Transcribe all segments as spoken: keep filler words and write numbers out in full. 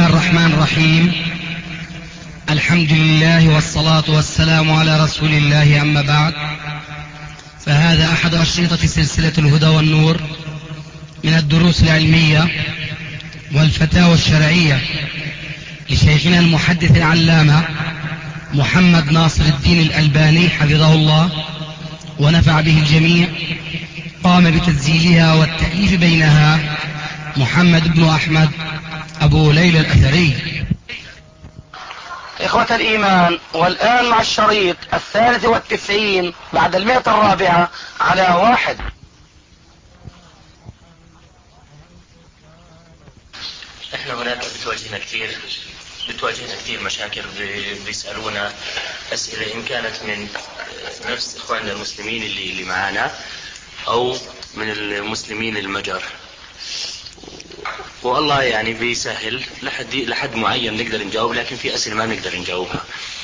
الرحمن الرحيم. الحمد لله والصلاة والسلام على رسول الله، أما بعد، فهذا أحد أشرطة سلسلة الهدى والنور من الدروس العلمية والفتاوى الشرعية لشيخنا المحدث العلامة محمد ناصر الدين الألباني حفظه الله ونفع به الجميع. قام بتسجيلها والتأليف بينها محمد بن أحمد أبو ليلى الأثري. إخوة الإيمان، والآن مع الشريط الثالث والتسعين بعد المئة الرابعة على واحد. احنا هناك بتواجهنا كثير بتواجهنا كثير مشاكل، بيسألونا أسئلة إن كانت من نفس إخواننا المسلمين اللي اللي معانا أو من المسلمين المجر، والله يعني بيسهل لحد لحد معين نقدر نجاوب، لكن في أسئلة ما نقدر نجاوبها.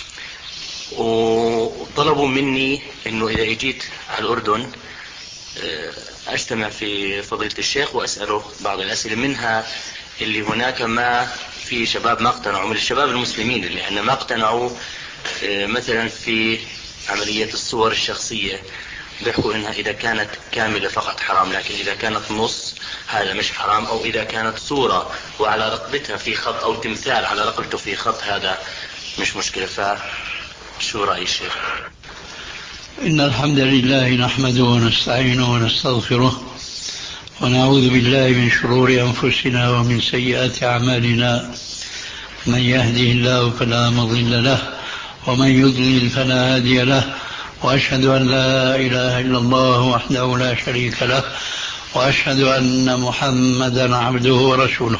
وطلبوا مني إنه إذا جيت على الأردن أجتمع في فضيلة الشيخ وأسأله بعض الأسئلة، منها اللي هناك ما في شباب ما اقتنعوا من الشباب المسلمين اللي احنا ما اقتنعوا مثلا في عملية الصور الشخصية، بيحكوا انها اذا كانت كاملة فقط حرام، لكن اذا كانت نص هذا مش حرام، او اذا كانت صورة وعلى رقبتها في خط او تمثال على رقبته في خط هذا مش مشكلة. فشو رأي الشيخ؟ إن الحمد لله نحمده ونستعينه ونستغفره ونعوذ بالله من شرور أنفسنا ومن سيئات أعمالنا. من يهده الله فلا مضل له ومن يضلل فلا هادي له، وأشهد أن لا إله إلا الله وحده لا شريك له، وأشهد أن محمدا عبده ورسوله.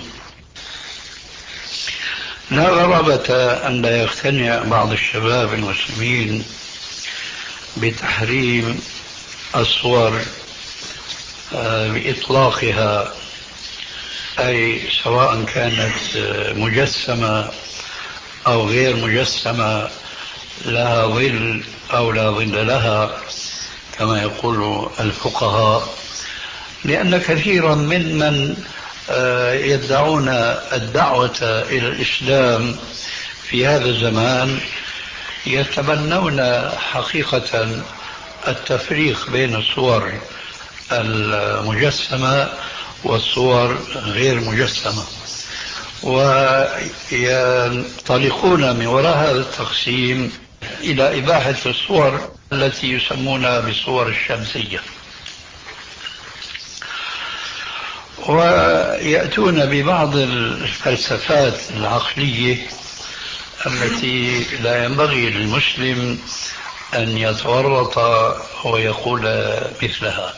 لا غرابة أن لا يقتنع بعض الشباب المسلمين بتحريم الصور بإطلاقها، أي سواء كانت مجسمة أو غير مجسمة، لها ظل أو لا ظل لها كما يقول الفقهاء، لأن كثيرا ممن يدعون الدعوة إلى الإسلام في هذا الزمان يتبنون حقيقة التفريق بين الصور المجسمة والصور غير مجسمة، وينطلقون من وراء هذا التقسيم إلى إباحة الصور التي يسمونها بالصور الشمسية، ويأتون ببعض الفلسفات العقلية التي لا ينبغي للمسلم أن يتورط ويقول مثلها.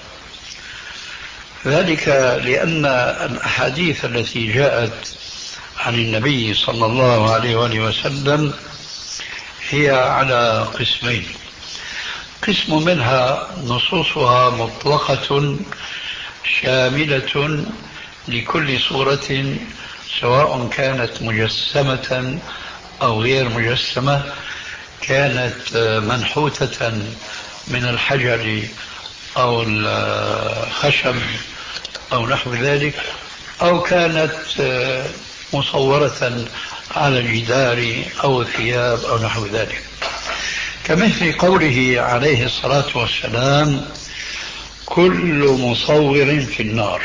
ذلك لأن الأحاديث التي جاءت عن النبي صلى الله عليه وآله وسلم هي على قسمين: قسم منها نصوصها مطلقة شاملة لكل صورة سواء كانت مجسمة أو غير مجسمة، كانت منحوتة من الحجر أو الخشب أو نحو ذلك، أو كانت مصورة على الجدار أو الثياب أو نحو ذلك، كمثل قوله عليه الصلاة والسلام: كل مصور في النار.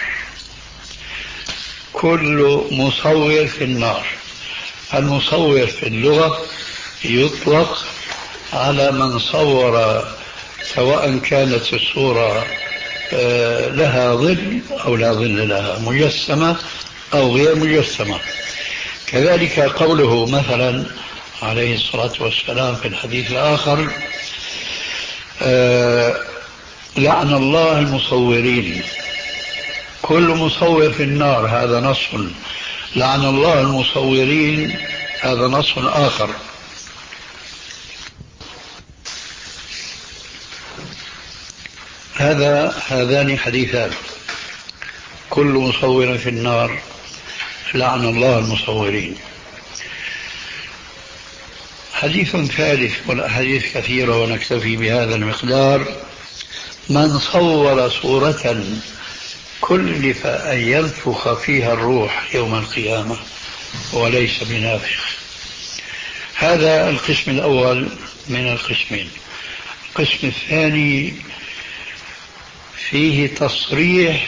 كل مصور في النار. المصور في اللغة يطلق على من صور سواء كانت الصورة لها ظل أو لا ظل لها، مجسمة أو غير مجسمة. كذلك قوله مثلا عليه الصلاة والسلام في الحديث الآخر: لعن الله المصورين. كل مصور في النار، هذا نص. لعن الله المصورين، هذا نص آخر. هذا هذان حديثان: كل مصور في النار، لعن الله المصورين. حديث ثالث، والأحاديث كثيرة ونكتفي بهذا المقدار: من صور صورة كلف أن ينفخ فيها الروح يوم القيامة وليس بنافخ. هذا القسم الأول من القسمين. القسم الثاني فيه تصريح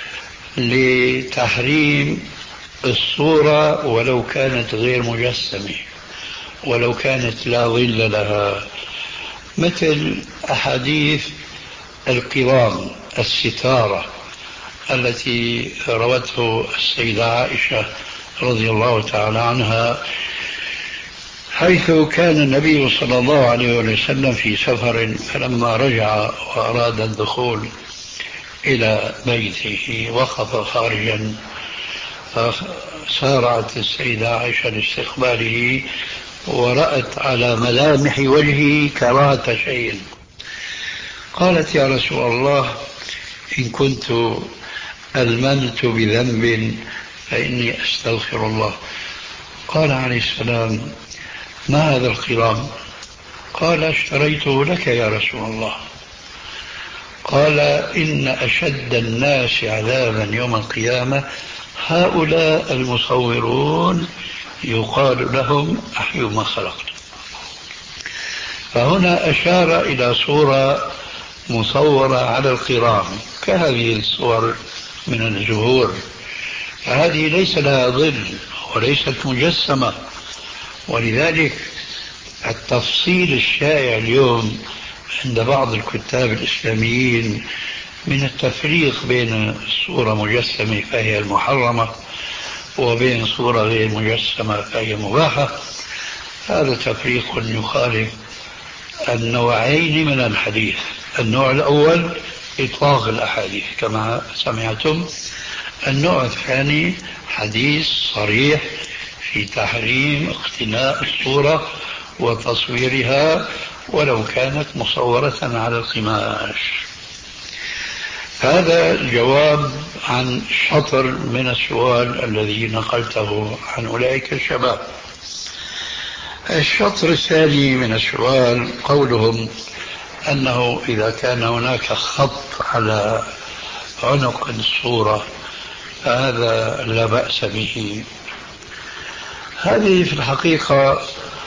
لتحريم الصورة ولو كانت غير مجسمة، ولو كانت لا ظل لها، مثل أحاديث القرام الستارة التي روته السيدة عائشة رضي الله تعالى عنها، حيث كان النبي صلى الله عليه وسلم في سفر، فلما رجع وأراد الدخول إلى بيته وقف خارجا، فسارعت السيدة عائشة لاستقباله ورأت على ملامح وجهه كراهة شيء، قالت: يا رسول الله، إن كنت ألممت بذنب فإني أستغفر الله. قال عليه السلام: ما هذا القرام؟ قال: اشتريته لك يا رسول الله. قال: إن أشد الناس عذابا يوم القيامة هؤلاء المصورون يقال لهم أحيوا ما خلقت. فهنا أشار إلى صورة مصورة على القرام كهذه الصور من الزهور، فهذه ليس لها ظل وليست مجسمة. ولذلك التفصيل الشائع اليوم عند بعض الكتاب الإسلاميين من التفريق بين الصورة مجسمة فهي المحرمة وبين صورة غير مجسمة فهي مباحة، هذا تفريق يخالف النوعين من الحديث. النوع الأول إطلاق الأحاديث كما سمعتم، النوع الثاني حديث صريح في تحريم اقتناء الصورة وتصويرها ولو كانت مصورة على القماش. هذا الجواب عن شطر من السؤال الذي نقلته عن أولئك الشباب. الشطر الثاني من السؤال قولهم أنه إذا كان هناك خط على عنق الصورة فهذا لا بأس به. هذه في الحقيقة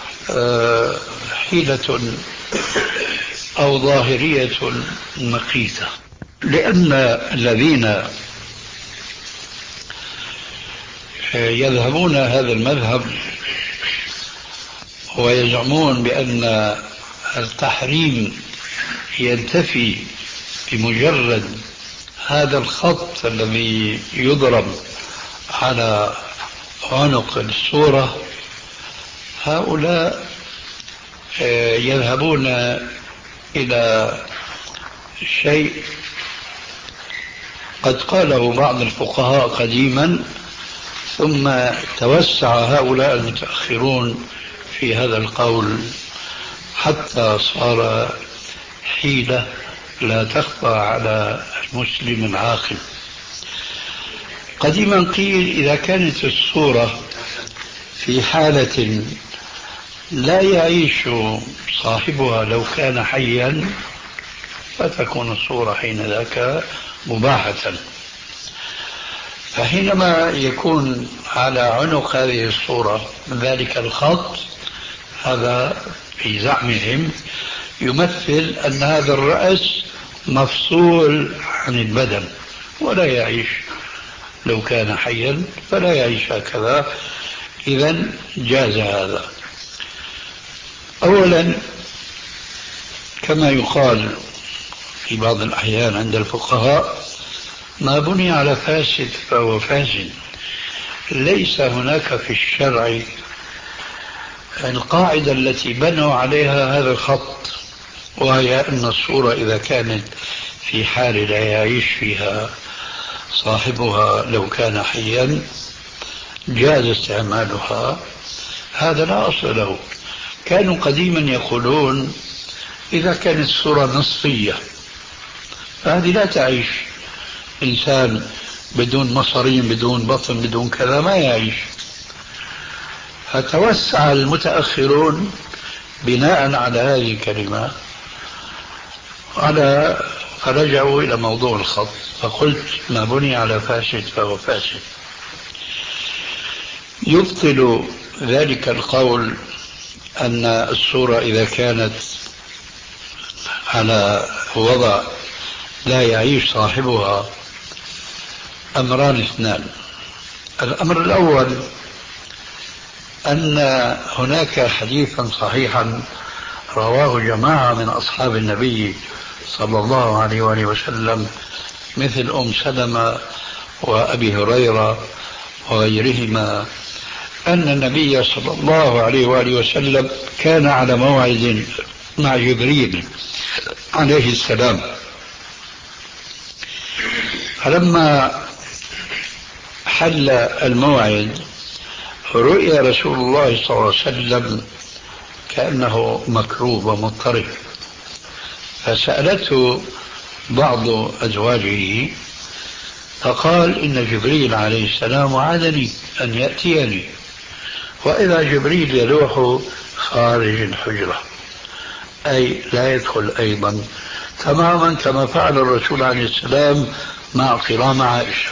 حيلة أو ظاهرية مقيتة، لأن الذين يذهبون هذا المذهب ويزعمون بأن التحريم ينتفي بمجرد هذا الخط الذي يضرب على عنق الصورة، هؤلاء يذهبون إلى شيء قد قاله بعض الفقهاء قديما، ثم توسع هؤلاء المتأخرون في هذا القول حتى صار حيلة لا تخفى على المسلم العاقل. قديما قيل إذا كانت الصورة في حالة لا يعيش صاحبها لو كان حيا فتكون الصورة حين ذاك مباحة، فحينما يكون على عنق هذه الصورة ذلك الخط، هذا في زعمهم يمثل أن هذا الرأس مفصول عن البدن ولا يعيش لو كان حيا، فلا يعيش هكذا. إذن جاز هذا. أولا كما يقال في بعض الأحيان عند الفقهاء: ما بني على فاسد فهو فاسد. ليس هناك في الشرع القاعدة التي بنوا عليها هذا الخط، وهي أن الصورة إذا كانت في حال لا يعيش فيها صاحبها لو كان حيا جاز استعمالها. هذا لا أصل له. كانوا قديما يقولون إذا كانت الصورة نصفية فهذه لا تعيش. إنسان بدون مصارين بدون بطن بدون كذا ما يعيش. فتوسع المتأخرون بناء على هذه الكلمة على فرجعوا إلى موضوع الخط، فقلت ما بني على فاسد فهو فاسد. يبطل ذلك القول أن الصورة إذا كانت على وضع لا يعيش صاحبها أمران اثنان. الأمر الأول أن هناك حديثا صحيحا رواه جماعة من أصحاب النبي صلى الله عليه وآله وسلم مثل أم سلمة وأبي هريرة وغيرهما أن النبي صلى الله عليه وآله وسلم كان على موعد مع جبريل عليه السلام، فلما حل الموعد رؤيا رسول الله صلى الله عليه وسلم كأنه مكروب ومضطرب، فسألته بعض أزواجه فقال إن جبريل عليه السلام وعدني أن يأتيني، وإذا جبريل يلوح خارج الحجرة أي لا يدخل أيضا، تماما كما فعل الرسول عليه السلام مع قرام عائشة.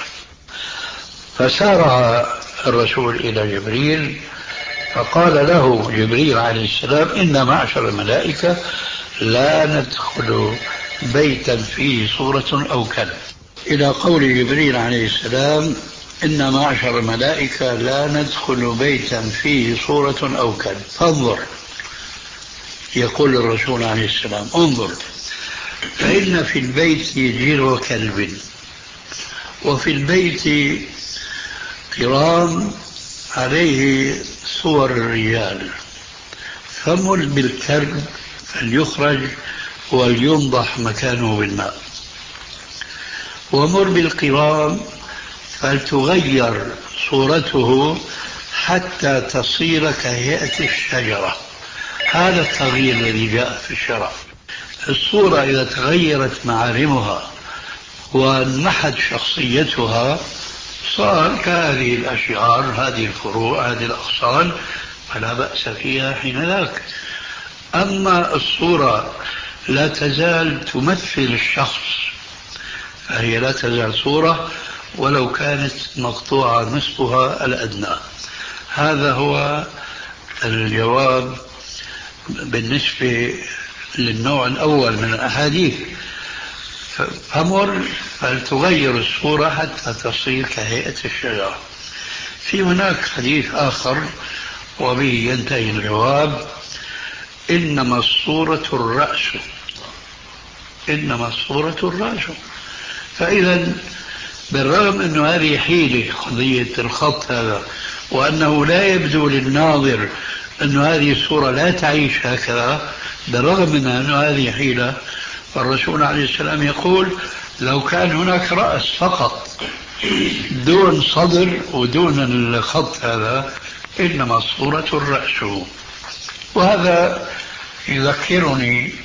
فسارع الرسول إلى جبريل فقال له جبريل عليه السلام إن معشر الملائكة لا ندخل بيتا فيه صورة أو كلب، إلى قول جبريل عليه السلام إن معشر الملائكة لا ندخل بيتا فيه صورة أو كلب. فانظر، يقول الرسول عليه السلام انظر، فإن في البيت جرو كلب وفي البيت قرام عليه صور الرجال، فمل بالكلب فليخرج ولينضح مكانه بالماء، ومر بالقرام فلتغير صورته حتى تصير كهيئة الشجرة. هذا التغيير الذي جاء في الشرع. الصورة إذا تغيرت معالمها وانمحت شخصيتها صار كهذه الأشعار، هذه الفروع، هذه الأغصان، فلا بأس فيها حين ذاك. أما الصورة لا تزال تمثل الشخص فهي لا تزال صورة ولو كانت مقطوعة نصفها الأدنى. هذا هو الجواب بالنسبة للنوع الأول من الأحاديث. فمر فلتغير الصورة حتى تصير كهيئة الشجرة. في هناك حديث آخر وبه ينتهي الجواب، إنما الصورة الرأس، إنما الصورة الرأس. فإذا بالرغم أن هذه حيلة قضية الخط هذا، وأنه لا يبدو للناظر أن هذه الصورة لا تعيش هكذا، بالرغم من أن هذه حيلة، فالرسول عليه السلام يقول لو كان هناك رأس فقط دون صدر ودون الخط هذا إنما الصورة الرأس. وهذا يذكرني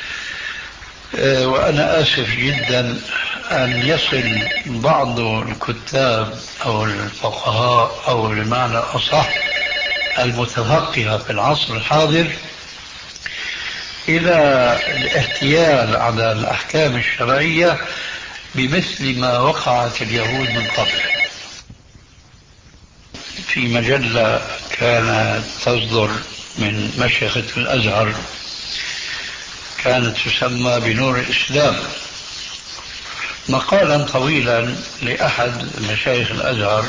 وأنا آسف جدا أن يصل بعض الكتاب أو الفقهاء أو بمعنى أصح المتفقهة في العصر الحاضر إلى الاحتيال على الأحكام الشرعية بمثل ما وقعت اليهود من قبل. في مجلة كانت تصدر من مشيخة الأزهر كانت تسمى بنور الإسلام، مقالا طويلا لأحد مشايخ الأزهر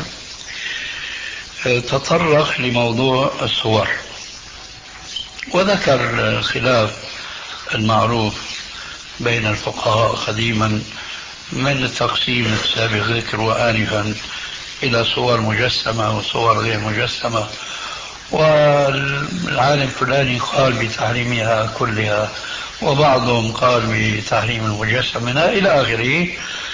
تطرق لموضوع الصور وذكر الخلاف المعروف بين الفقهاء قديما من التقسيم السابق ذكره آنفا إلى صور مجسمة وصور غير مجسمة، والعالم الفلاني قال بتحريمها كلها وبعضهم قال بتحريم المجسم منها إلى آخره.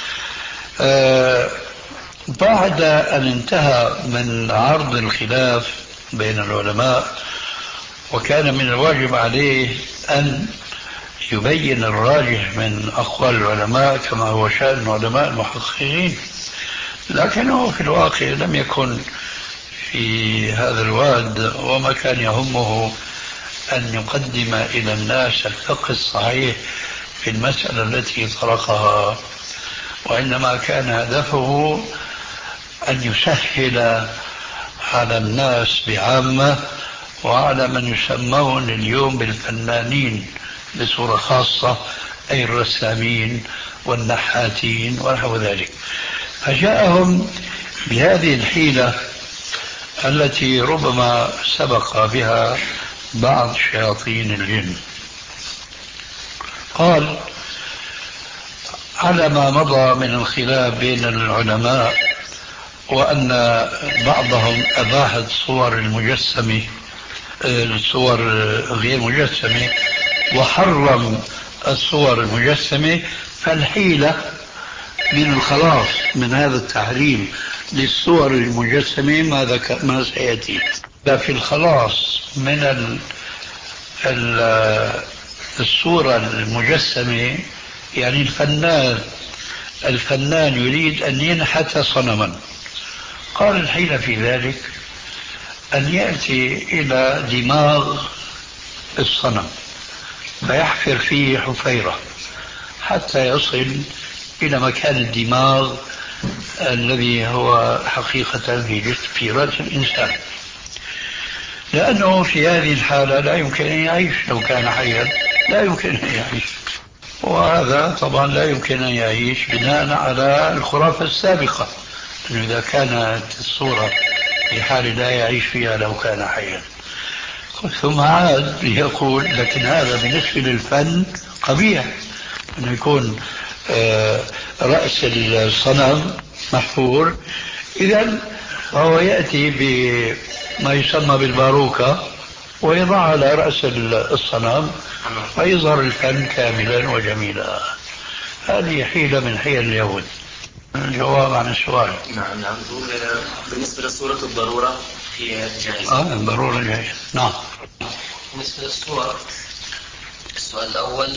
آه بعد أن انتهى من عرض الخلاف بين العلماء وكان من الواجب عليه أن يبين الراجح من أقوال العلماء كما هو شأن علماء المحققين، لكنه في الواقع لم يكن في هذا الواد وما كان يهمه أن يقدم إلى الناس الفقه الصحيح في المسألة التي طرقها، وإنما كان هدفه أن يسهل على الناس بعامة وعلى من يسمون اليوم بالفنانين بصورة خاصة، أي الرسامين والنحاتين ونحو ذلك. فجاءهم بهذه الحيلة التي ربما سبق بها بعض شياطين الجن. قال: على ما مضى من الخلاف بين العلماء وأن بعضهم أباح الصور المجسمة، الصور غير مجسمة، وحرم الصور المجسمة، فالحيلة من الخلاص من هذا التحريم للصور المجسمة ما ذكر ما سيأتي. في الخلاص من ال ال الصورة المجسمة، يعني الفنان الفنان يريد أن ينحت صنما، قال الحيلة في ذلك أن يأتي إلى دماغ الصنم فيحفر فيه حفيرة حتى يصل إلى مكان الدماغ الذي هو حقيقة في جسم في رأس الإنسان، لأنه في هذه الحالة لا يمكن أن يعيش. لو كان حيا لا يمكن أن يعيش، وهذا طبعا لا يمكن أن يعيش بناء على الخرافة السابقة، أنه إذا كانت الصورة في حال لا يعيش فيها لو كان حيا. ثم عاد يقول: لكن هذا بالنسبة للفن قبيح، أنه يكون رأس الصنم محفور. إذن فهو يأتي بما يسمى بالباروكة ويضع على رأس الصنم فيظهر الفن كاملا وجميلا. هذه حيلة من حيل اليهود. الجواب عن السؤال: نعم نعم. بالنسبة لصورة الضرورة هي جائزة. آه الضرورة جائزة. نعم. بالنسبة للصور، السؤال الأول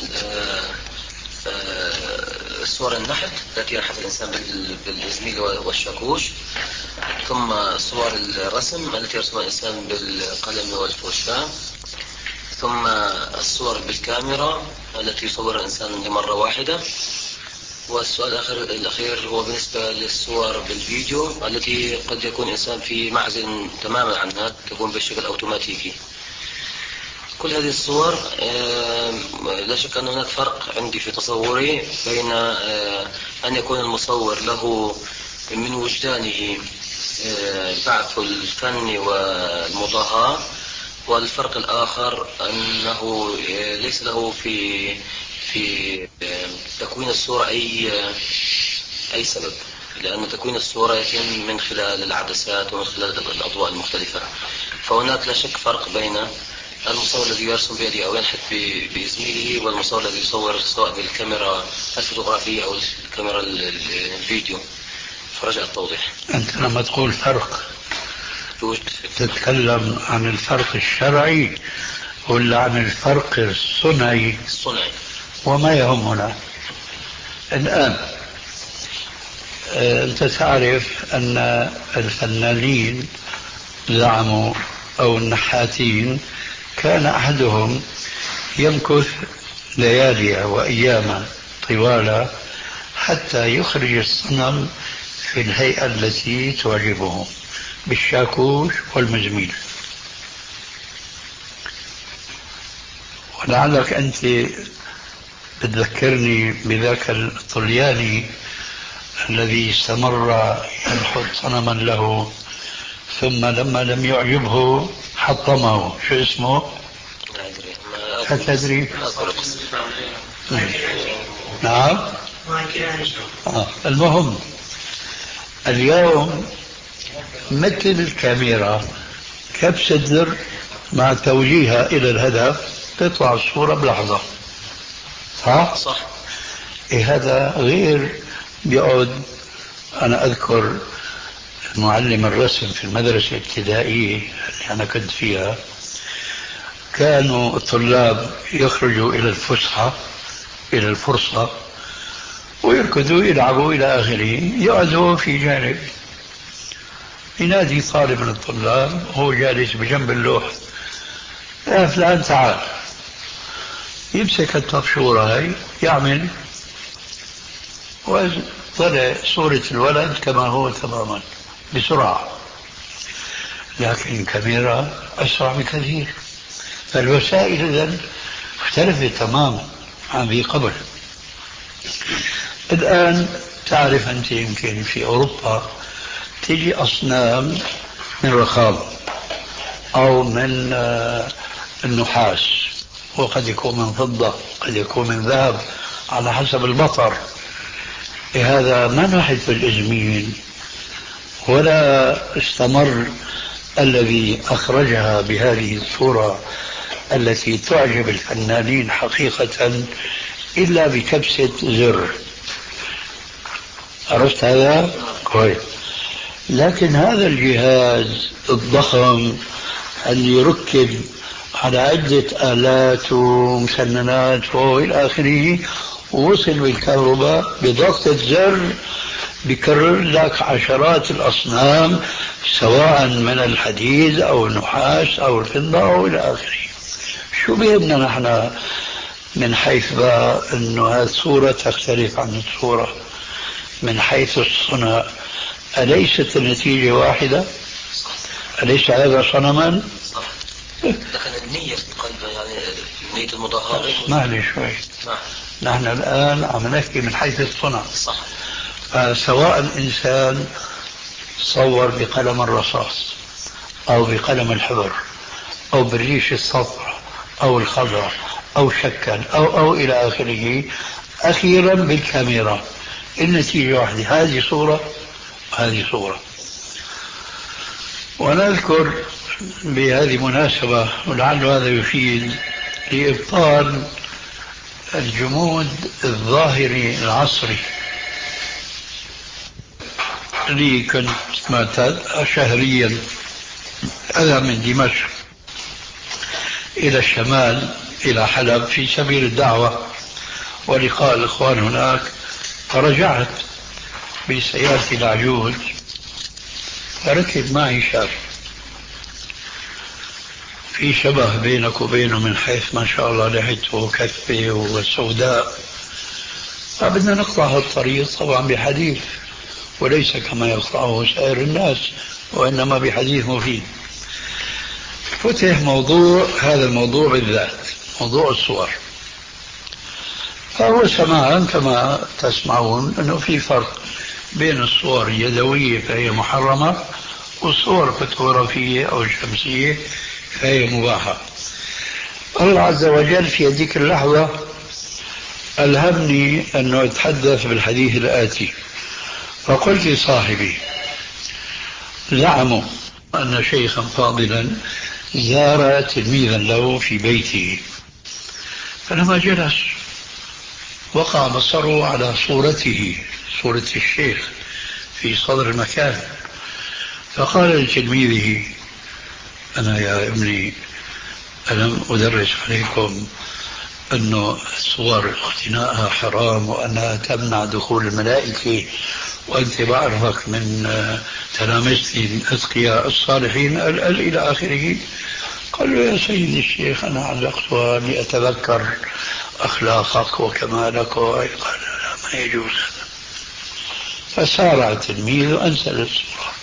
صور النحت التي ينحت الإنسان بالإزميل والشاكوش، ثم صور الرسم التي يرسم الإنسان بالقلم والفرشاة، ثم الصور بالكاميرا التي يصور الإنسان لمرة واحدة، والسؤال الأخير, الأخير هو بالنسبة للصور بالفيديو التي قد يكون الإنسان في معزل تماما عنها، تكون بشكل أوتوماتيكي. كل هذه الصور لا شك أن هناك فرق عندي في تصوري بين أن يكون المصور له من وجدانه بعث الفن والمضاهاة، والفرق الآخر أنه ليس له في في تكوين الصورة أي أي سبب، لأن تكوين الصورة يتم من خلال العدسات ومن خلال الأضواء المختلفة. فهناك لا شك فرق بين المصور الذي يرسم بيده أو ينحت بإزميله والمصور الذي يصور سواء بالكاميرا الفوتوغرافية أو الكاميرا الفيديو. فرجاء التوضيح. أنت لما تقول فرق تتكلم عن الفرق الشرعي ولا عن الفرق الصنعي؟ الصنعي. وما يهمنا الآن، أنت تعرف أن الفنانين زعموا أو النحاتين كان أحدهم يمكث ليالي وأياما طوالة حتى يخرج الصنم في الهيئة التي تعجبه بالشاكوش والمزميل. ولعلك أنت بتذكرني بذاك الطلياني الذي استمر ينحت صنما له، ثم لما لم يعجبه حطمه. شو اسمه؟ لا تدري؟ نعم. آه. المهم اليوم مثل الكاميرا كبسة زر مع توجيهها إلى الهدف تطلع الصورة بلحظة. صح؟ صح. إيه هذا غير بيقعد. أنا أذكر معلم الرسم في المدرسة الابتدائية اللي أنا كنت فيها، كانوا الطلاب يخرجوا إلى الفسحة إلى الفرصة ويركضوا يلعبوا إلى آخره، يقعدوا في جانب، ينادي طالب من الطلاب وهو جالس بجنب اللوح: يا فلان تعال. يمسك الطفشورة هاي يعمل وطلع صورة الولد كما هو تماما بسرعة. لكن كاميرا أسرع بكثير. فالوسائل إذن اختلفت تماما عن ذي قبل. الآن تعرف أنت يمكن في أوروبا تجي أصنام من رخام أو من النحاس، وقد يكون من فضة، قد يكون من ذهب، على حسب المطر. لهذا ما نحث الإزميل ولا استمر الذي أخرجها بهذه الصورة التي تعجب الفنانين حقيقة إلا بكبسة زر. عرفت هذا؟ كويس. لكن هذا الجهاز الضخم اللي يركب على عدة آلات ومسننات وإلى آخره، ووصل بالكهرباء بضغطة زر بكرر لك عشرات الأصنام، سواء من الحديد أو النحاس أو الفضة أو إلى آخره. شو بيهمنا نحن من حيث بقى أنه هذه الصورة تختلف عن الصورة من حيث الصنع؟ أليست النتيجة واحدة؟ أليس هذا صنما؟ صح. لكن النية في القلب، يعني نية المضاهاة. اسمع لي شوي. نحن الآن عم نحكي من حيث الصنع. صح. فسواء الإنسان صور بقلم الرصاص أو بقلم الحبر أو بالريش الصفراء أو الخضراء أو شكل أو أو إلى آخره، أخيرا بالكاميرا النتيجة واحدة، هذه صورة هذه صورة. ونذكر بهذه مناسبة، ولعل هذا يفيد لإبطال الجمود الظاهري العصري. لي كنت معتاد شهريا أذهب من دمشق إلى الشمال إلى حلب في سبيل الدعوة ولقاء الإخوان هناك، فرجعت بسيارتي العجوز، فركب معي شاب في شبه بينك وبينه من حيث ما شاء الله لحيته كثة وسوداء. فبدنا نقطع هالطريق طبعا بحديث، وليس كما يقطعه سائر الناس، وإنما بحديث مفيد. فتح موضوع، هذا الموضوع بالذات موضوع الصور. فهو سماعا كما تسمعون أنه في فرق بين الصور اليدوية فهي محرمة والصور الفوتوغرافية أو الشمسية فهي مباحة. الله عز وجل في هذيك اللحظة ألهمني أنه أتحدث بالحديث الآتي. فقلت لصاحبي: زعموا أن شيخا فاضلا زار تلميذا له في بيته، فلما جلس وقع بصره على صورته، صورة الشيخ في صدر المكان، فقال لتلميذه: أنا يا ابني ألم أدرس عليكم أنه الصور اقتناءها حرام وأنها تمنع دخول الملائكة، وأنت بعرفك من تلامذتي الأتقياء الصالحين إلى آخره. قال له: يا سيدي الشيخ أنا علقتها لأتذكر أخلاقك وكمالك. قال: لا، ما يجوز هذا. فسارع التلميذ وأنزل الصورة.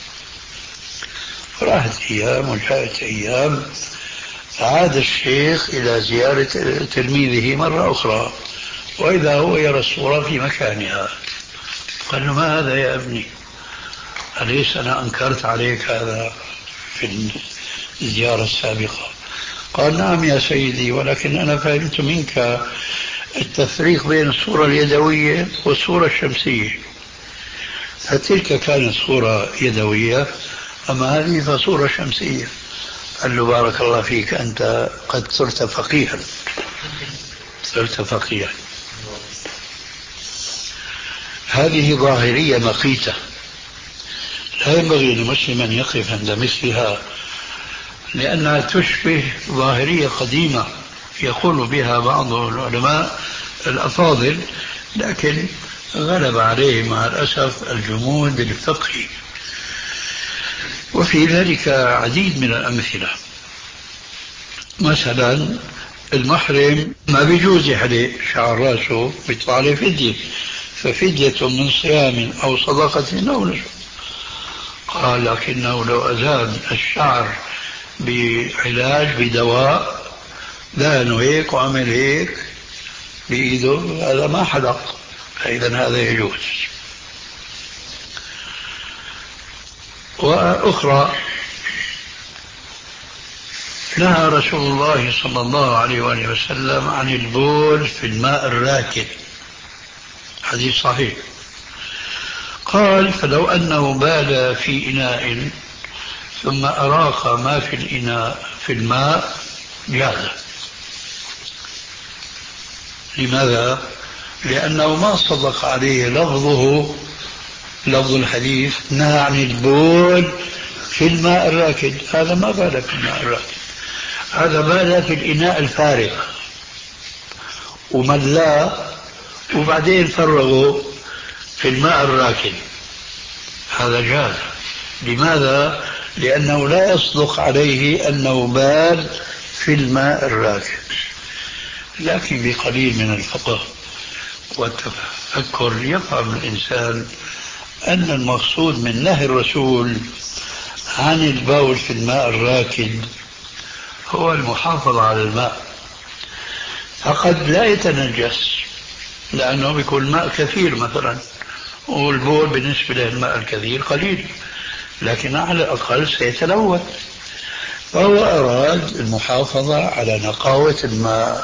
راحت أيام وجاءت أيام، عاد الشيخ إلى زيارة تلميذه مرة أخرى، وإذا هو يرى الصورة في مكانها. قال له: ما هذا يا ابني؟ أليس أنا أنكرت عليك هذا في الزيارة السابقة؟ قال: نعم يا سيدي، ولكن أنا فهمت منك التفريق بين الصورة اليدوية والصورة الشمسية، فتلك كانت صورة يدوية، أما هذه فصورة شمسية. قال له: بارك الله فيك، أنت قد صرت فقيها، صرت فقيها. هذه ظاهرية مقيتة، لا ينبغي للمسلم أن يقف عند مثلها، لأنها تشبه ظاهرية قديمة يقول بها بعض العلماء الأفاضل، لكن غلب عليه مع الأسف الجمود الفقهي. وفي ذلك عديد من الأمثلة. مثلا المحرم ما بيجوز يحلق شعر راسه، بيطلع عليه فدية، ففدية من صيام أو صدقة أو نسك. قال لكنه لو أزال الشعر بعلاج بدواء دهنه هيك وعمل هيك بإيده هذا ما حلق، فإذا هذا يجوز. وأخرى نهى رسول الله صلى الله عليه وآله وسلم عن البول في الماء الراكد، حديث صحيح. قال فلو أنه بال في إناء ثم أراق ما في الإناء في الماء جاز. لماذا؟ لأنه ما صدق عليه لفظه لفظ الحديث نهى عن البول في الماء الراكد، هذا ما بال في الماء الراكد، هذا بال في الإناء الفارغ وملاه وبعدين فرغه في الماء الراكد، هذا جاز. لماذا؟ لأنه لا يصدق عليه أنه بال في الماء الراكد. لكن بقليل من الفقه والتفكر يفهم الإنسان أن المقصود من نهي الرسول عن البول في الماء الراكد هو المحافظة على الماء، فقد لا يتنجس لأنه بيكون الماء كثير مثلا، والبول بالنسبة للماء الكثير قليل، لكن على الأقل سيتلوث، فهو أراد المحافظة على نقاوة الماء.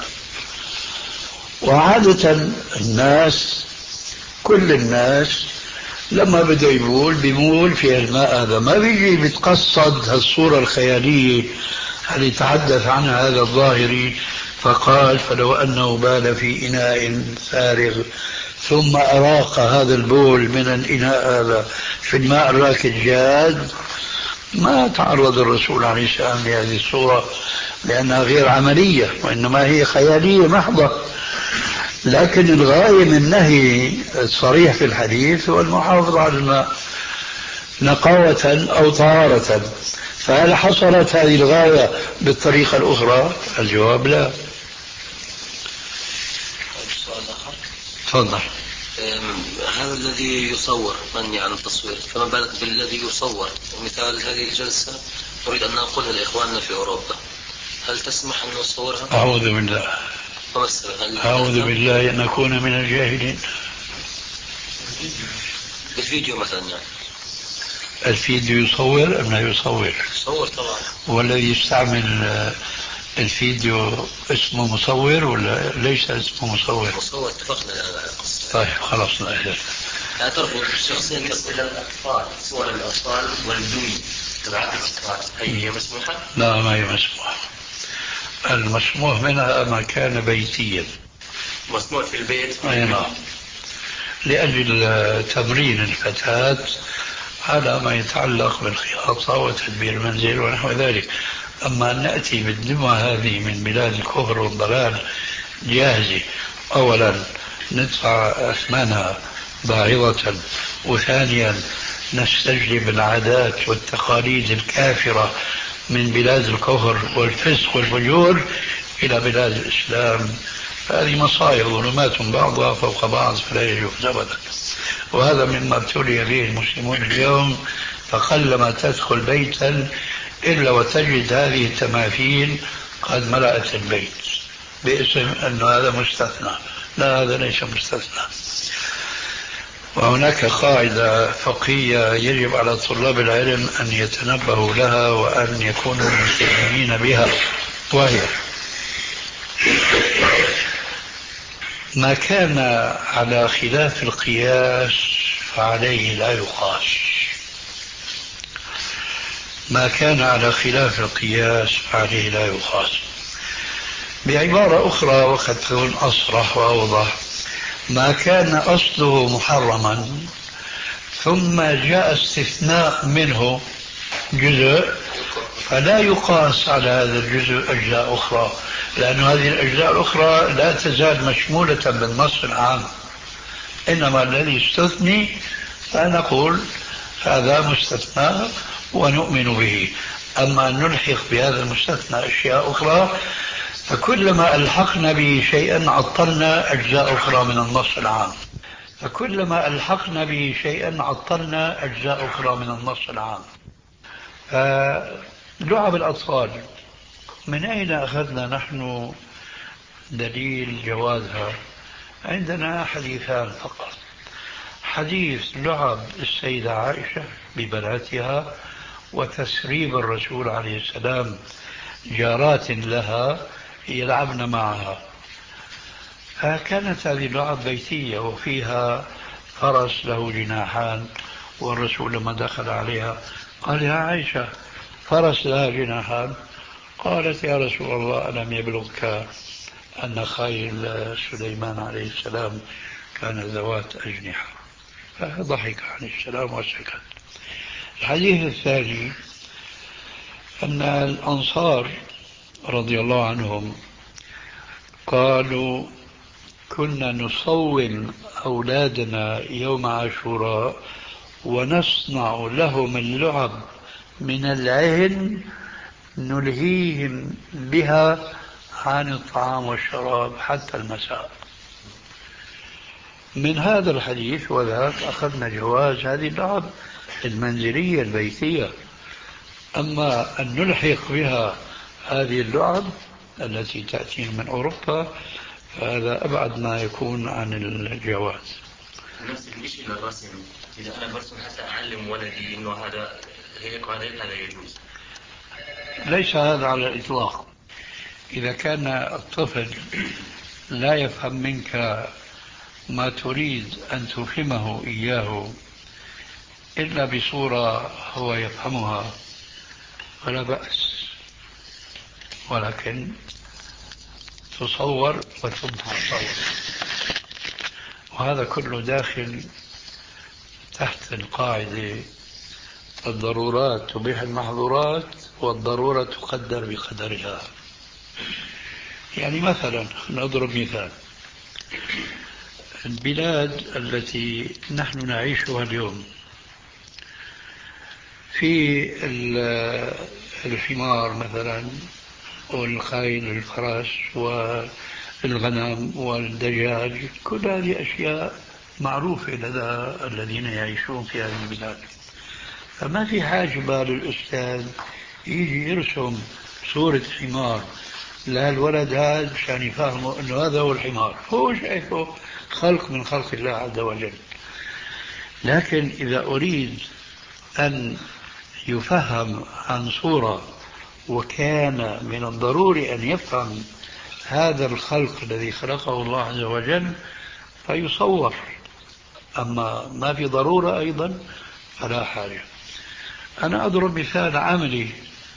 وعادة الناس كل الناس لما بده يبول بيمول في الماء هذا، ما بيجي بتقصد هالصورة الخيالية اللي تحدث عنها هذا الظاهري فقال فلو أنه بال في إناء فارغ ثم أراق هذا البول من الإناء هذا في الماء الراكد جاز. ما تعرض الرسول عليه السلام لهذه الصورة لأنها غير عملية وإنما هي خيالية محضة، لكن الغاية من النهي الصريح في الحديث هو المحافظة على الماء نقاوة أو طهارة. فهل حصلت هذه الغاية بالطريقة الأخرى؟ الجواب لا. سؤال آخر. تفضل. هذا الذي يصور مني عن التصوير، فما بالك بالذي يصور؟ مثال هذه الجلسة نريد أن نقولها لإخواننا في أوروبا، هل تسمح أن نصورها؟ أعوذ بالله. أعوذ بالله أن أكون من الجاهلين. بالفيديو مثلا يعني. الفيديو يصور أم لا يصور؟ يصور طبعا. والذي يستعمل الفيديو اسمه مصور ولا ليس اسمه مصور؟ مصور، اتفقنا على القصة. طيب خلاص لا إله. لا ترفض الشخصين إلى الأطفال، صور الأطفال والدمي تبعات الأطفال هي مسموحة؟ لا ما هي مسموحة. المسموح منها ما كان بيتيا. مسموح في البيت؟ أي نعم، لأجل تمرين الفتاة على ما يتعلق بالخياطة وتدبير المنزل ونحو ذلك. أما أن نأتي بالدمى هذه من بلاد الكفر والضلال جاهزة، أولا ندفع أثمانها باهظة، وثانيا نستجلب العادات والتقاليد الكافرة من بلاد الكفر والفسق والفجور إلى بلاد الإسلام، هذه مصائب ظلمات بعضها فوق بعض فلا يجوز أبدا. وهذا مما ابتلي به المسلمون اليوم، فقلما تدخل بيتا إلا وتجد هذه التماثيل قد ملأت البيت باسم أن هذا مستثنى. لا، هذا ليس مستثنى. وهناك قاعدة فقهية يجب على طلاب العلم أن يتنبهوا لها وأن يكونوا ملتزمين بها، وهي ما كان على خلاف القياس فعليه لا يقاس. ما كان على خلاف القياس فعليه لا يقاس. بعبارة أخرى وقد تكون أصرح وأوضح، ما كان أصله محرما ثم جاء استثناء منه جزء فلا يقاس على هذا الجزء أجزاء أخرى، لأن هذه الأجزاء الأخرى لا تزال مشمولة بالنص العام، إنما الذي استثني فنقول هذا مستثنى ونؤمن به. أما أن نلحق بهذا المستثنى أشياء أخرى فكلما ألحقنا به شيئا عطلنا أجزاء أخرى من النص العام. فكلما ألحقنا به شيئا عطلنا أجزاء أخرى من النص العام. فلعب الأطفال من أين أخذنا نحن دليل جوازها؟ عندنا حديثان فقط. حديث لعب السيدة عائشة ببناتها وتسريب الرسول عليه السلام جارات لها يلعبن معها، فكانت هذه اللعب بيتية وفيها فرس له جناحان، والرسول لما دخل عليها قال يا عائشة فرس لها جناحان، قالت يا رسول الله ألم يبلغك أن خيل سليمان عليه السلام كان ذوات أجنحة؟ فضحك عليه السلام وسكت. الحديث الثاني أن الأنصار رضي الله عنهم قالوا كنا نصوم أولادنا يوم عاشوراء ونصنع لهم اللعب من العهن نلهيهم بها عن الطعام والشراب حتى المساء. من هذا الحديث وذاك أخذنا جواز هذه اللعب المنزلية البيتية. أما أن نلحق بها هذه اللعب التي تأتي من أوروبا فهذا أبعد ما يكون عن الجواز. نفس الشيء للرسم، إذا أنا برسم حتى أعلم ولدي إنه هذا هيك وهذا هذا يجوز؟ ليس هذا على الإطلاق. إذا كان الطفل لا يفهم منك ما تريد أن تفهمه إياه إلا بصورة هو يفهمها فلا بأس، ولكن تصور وتمحى صور، وهذا كله داخل تحت القاعدة الضرورات تبيح المحظورات والضرورة تقدر بقدرها. يعني مثلا نضرب مثال، البلاد التي نحن نعيشها اليوم في الحمار مثلا والخيل الفرس والغنم والدجاج، كل هذه أشياء معروفة لدى الذين يعيشون في هذه البلاد. فما في حاجة للأستاذ يجي يرسم صورة حمار لا الولد هذا عشان يفهمه أنه هذا هو الحمار، هو شايفه خلق من خلق الله عز وجل. لكن إذا أريد أن يفهم عن صورة وكان من الضروري أن يفهم هذا الخلق الذي خلقه الله عز وجل فيصور، أما ما في ضرورة أيضا فلا حاجة. أنا أضرب مثال عملي.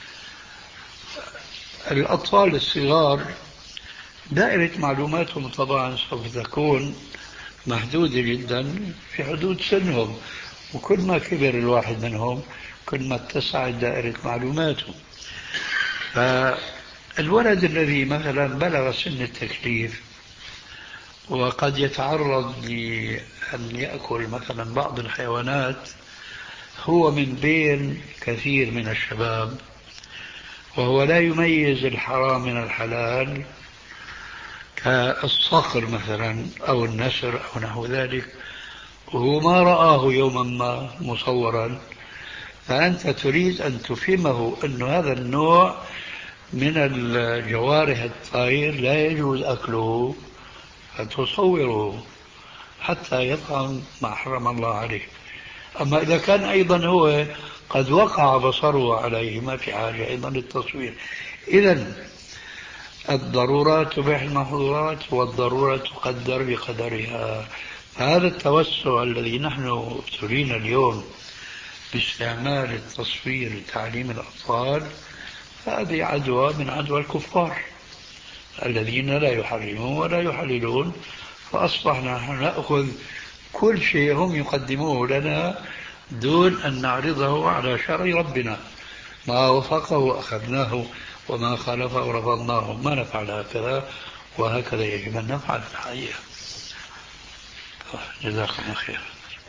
الأطفال الصغار دائرة معلوماتهم طبعا سوف تكون محدودة جدا في حدود سنهم، وكل ما كبر الواحد منهم كل ما اتسعت دائرة معلوماته. فالولد الذي مثلا بلغ سن التكليف وقد يتعرض لأن يأكل مثلا بعض الحيوانات هو من بين كثير من الشباب وهو لا يميز الحرام من الحلال كالصقر مثلا أو النسر أو نحو ذلك، وهو ما رآه يوما ما مصورا، فأنت تريد أن تفهمه أن هذا النوع من الجوارح الطائر لا يجوز أكله، فتصوره حتى يفهم ما حرم الله عليه. أما إذا كان أيضا هو قد وقع بصره عليه ما في حاجة أيضا للتصوير. إذن الضرورات تبيح المحظورات والضرورة تقدر بقدرها. هذا التوسع الذي نحن ابتلينا اليوم باستعمال التصوير لتعليم الأطفال هذه عدوى من عدوى الكفار الذين لا يحرمون ولا يحللون، فأصبحنا نحن نأخذ كل شيء هم يقدموه لنا دون أن نعرضه على شرع ربنا. ما وفقه أخذناه وما خالفه رفضناه. ما نفعل هكذا، وهكذا يجب أن نفعل في الحقيقة. جزاكم الله خير.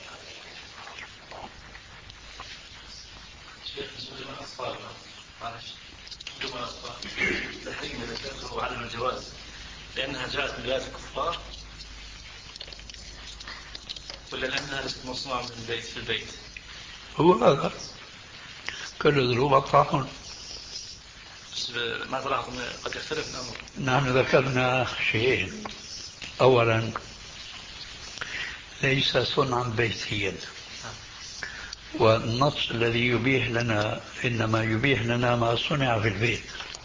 وعدم الجواز لأنها جاءت من بلاد الكفار. ولا لأنها ليست مصنوعة من البيت في البيت؟ هو هذا كل ذنوب الطاعون. بس ما تلاحظ قد يختلف الأمر. نحن ذكرنا شيئين. أولا ليس صنعا بيتيا، والنص الذي يبيح لنا إنما يبيح لنا ما صنع في البيت.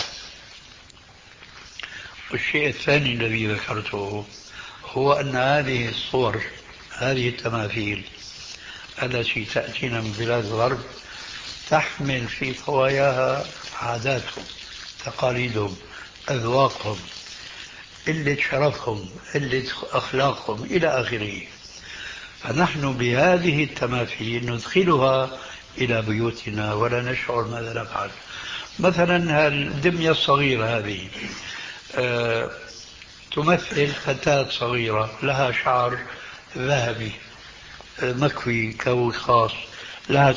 والشيء الثاني الذي ذكرته هو أن هذه الصور، هذه التماثيل التي تأتينا من بلاد الغرب تحمل في طواياها عاداتهم، تقاليدهم، أذواقهم، قلة شرفهم، قلة أخلاقهم إلى آخره. فنحن بهذه التماثيل ندخلها إلى بيوتنا ولا نشعر ماذا نفعل. مثلا الدمية الصغيرة هذه أه تمثل فتاة صغيرة لها شعر ذهبي مكوي كوي خاص، لها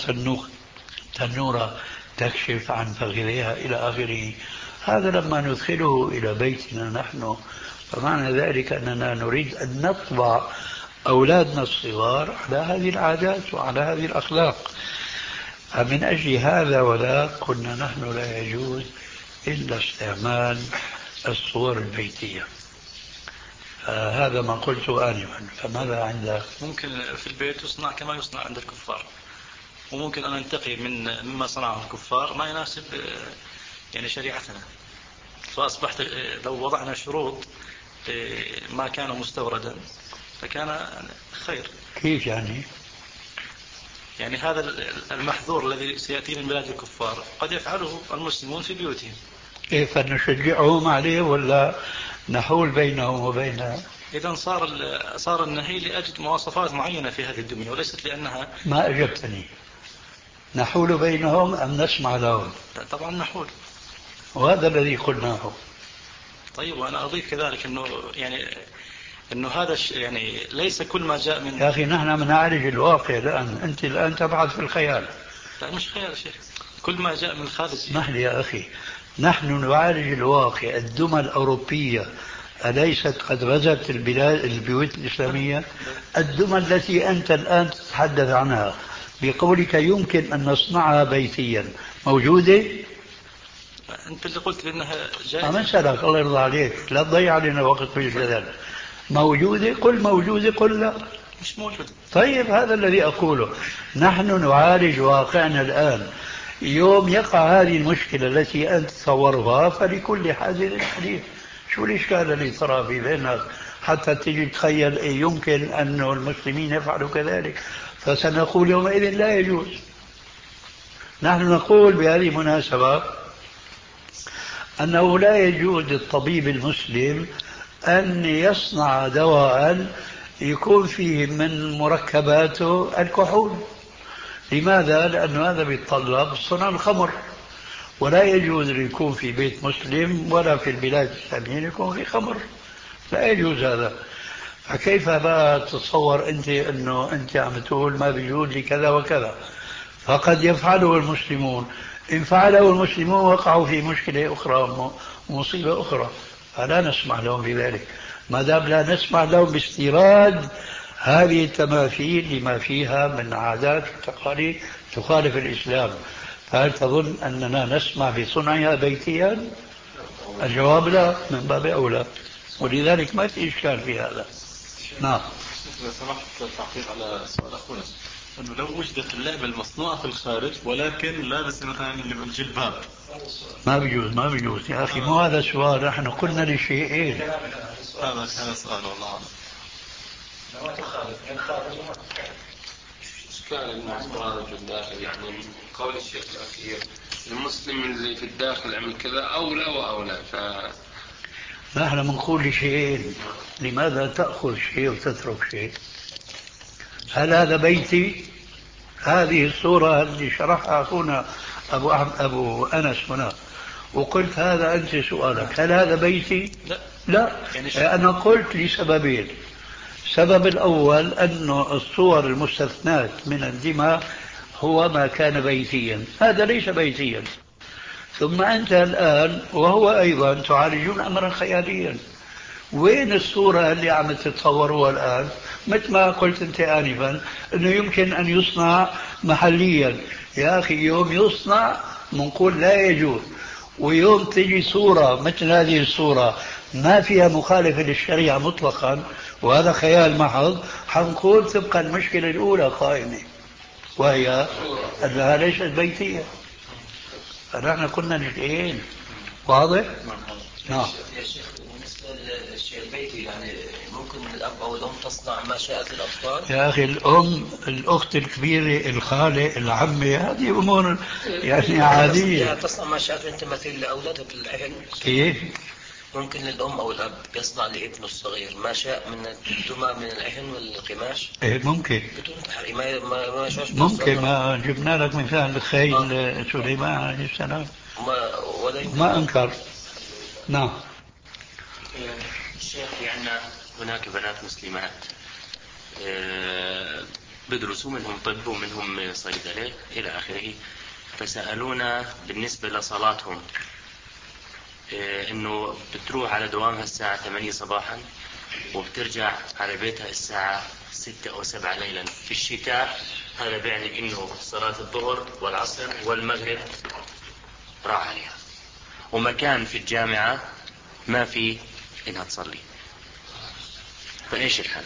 تنورة تكشف عن فخذها إلى آخره. هذا لما ندخله إلى بيتنا نحن فمعنى ذلك أننا نريد أن نطبع أولادنا الصغار على هذه العادات وعلى هذه الأخلاق. فمن أجل هذا ولا قلنا نحن لا يجوز إلا استعمال الصور البيتية. هذا ما قلته آنفا. فماذا عندك؟ ممكن في البيت يصنع كما يصنع عند الكفار، وممكن أن ننتقي من مما صنعه الكفار ما يناسب يعني شريعتنا. فأصبحت لو وضعنا شروط ما كان مستوردا فكان خير. كيف يعني؟ يعني هذا المحظور الذي سيأتي من بلاد الكفار قد يفعله المسلمون في بيوتهم. إيه فنشجعهم عليه ولا نحول بينهم وبينها؟ إذا صار صار النهي لأجل مواصفات معينة في هذه الدنيا وليست لأنها. ما أجبتني. نحول بينهم أم نسمع لهم؟ طبعا نحول، وهذا الذي قلناه. طيب وأنا أضيف كذلك أنه يعني أنه هذا يعني ليس كل ما جاء من. يا أخي نحن بنعالج الواقع الآن، أنت الآن تبحث في الخيال. لا مش خيال يا شيخ، كل ما جاء من الخارج. اسمح لي يا أخي، نحن نعالج الواقع. الدول الأوروبية أليست قد غزت البلاد البيوت الإسلامية؟ الدول التي أنت الآن تتحدث عنها بقولك يمكن أن نصنعها بيتيا موجودة؟ أنت اللي قلت بأنها جائزة. ما مسألك الله يرضى عليك، لا تضيع علينا وقت في الجدل. موجودة؟ قل موجودة، قل لا مش موجودة. طيب هذا الذي أقوله. نحن نعالج واقعنا الآن. يوم يقع هذه المشكلة التي أنت تصورها فلكل حادث حديث. شو الإشكال اللي ترى في ذهنك حتى تجي تخيل إيه يمكن أن المسلمين يفعلوا كذلك؟ فسنقول يومئذ لا يجوز. نحن نقول بهذه المناسبة أنه لا يجوز للطبيب المسلم أن يصنع دواء يكون فيه من مركباته الكحول. لماذا؟ لأن هذا بيتطلب صنع الخمر، ولا يجوز أن يكون في بيت مسلم ولا في البلاد الإسلامية يكون في خمر، لا يجوز هذا. فكيف بقى تتصور أنت أنه أنت عم تقول ما بيجوز لكذا وكذا؟ فقد يفعله المسلمون، إن فعله المسلمون وقعوا في مشكلة أخرى ومصيبة أخرى، فلا نسمح لهم بذلك. ما دام لا نسمح لهم باستيراد هذه التماثيل لما فيها من عادات وتقاليد تخالف الإسلام، فهل تظن أننا نسمع بصنعها بيتيا؟ الجواب لا، من باب أولى. ولذلك ما في إشكال في هذا. نعم. إذا سمحت التعقيب على سؤال أخونا، أنه لو وجدت اللعبة المصنوعة في الخارج ولكن لابس مثلا الجلباب ما بيجوز ما بيجوز يا أخي. مو هذا السؤال، نحن قلنا لشيئين. هذا كان سؤال والله أعلم. لما تخالف من خارج وما إشكال المخرج الداخل، يعني من قول الشيخ الأخير المسلم اللي في الداخل عمل كذا أولى وأولى. ف نحن بنقول لشيئين، لماذا تأخذ شيء وتترك شيء؟ هل هذا بيتي؟ هذه الصورة اللي شرحها أخونا أبو, أبو أنس هنا، وقلت هذا أنت سؤالك هل هذا بيتي؟ لا, لا. يعني أنا قلت لسببين. السبب الأول أن الصور المستثنات من الدماء هو ما كان بيتيا، هذا ليس بيتيا. ثم أنت الآن وهو أيضا تعالجون أمرا خياليا، وين الصورة اللي عم تتصوروها الآن؟ مثل ما قلت أنت آنفا أنه يمكن أن يصنع محليا. يا أخي يوم يصنع منقول لا يجوز، ويوم تجي صورة مثل هذه الصورة ما فيها مخالفة للشريعة مطلقا وهذا خيال محض، حنقول تبقى المشكلة الأولى قائمة وهي أنها ليست بيتية. فنحن كنا نتعين. واضح؟ نعم. يا شيخ بالنسبة للشيء البيتي يعني ممكن الأب أو الأم تصنع ما شاءت للأطفال؟ يا أخي الأم، الأخت الكبيرة، الخالة، العمة، هذه أمور يعني عادية. يعني تصنع ما شاءت أنت مثل لأولادها بالعهن. كيف؟ ممكن الأم أو الأب يصنع لابنه الصغير ما شاء من الدمى من العهن والقماش؟ إيه ممكن. بدون تحريم ما ما ما شوش ممكن. ما جبنا لك مثال الخيل آه. سليمان عليه السلام ما ولا ما أنكر. نعم. الشيخ في عندنا هناك بنات مسلمات بدرسوا، منهم طب ومنهم صيدلة إلى آخره، فسألونا بالنسبة لصلاتهم إنه بتروح على دوامها الساعة ثمانية صباحا وبترجع على بيتها الساعة ستة أو سبعة ليلا في الشتاء. هذا بيعني إنه صلاة الظهر والعصر والمغرب راح عليها، ومكان في الجامعة ما في إنها تصلي. فإيش الحل؟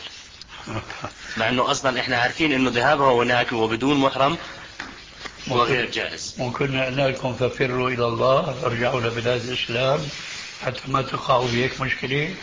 مع إنه أصلا إحنا عارفين إنه ذهابها هناك وبدون محرم وغير جائز. ممكن قلنا لكم ففروا إلى الله، ارجعوا لبلاد الإسلام حتى ما تقعوا بهيك مشكلة.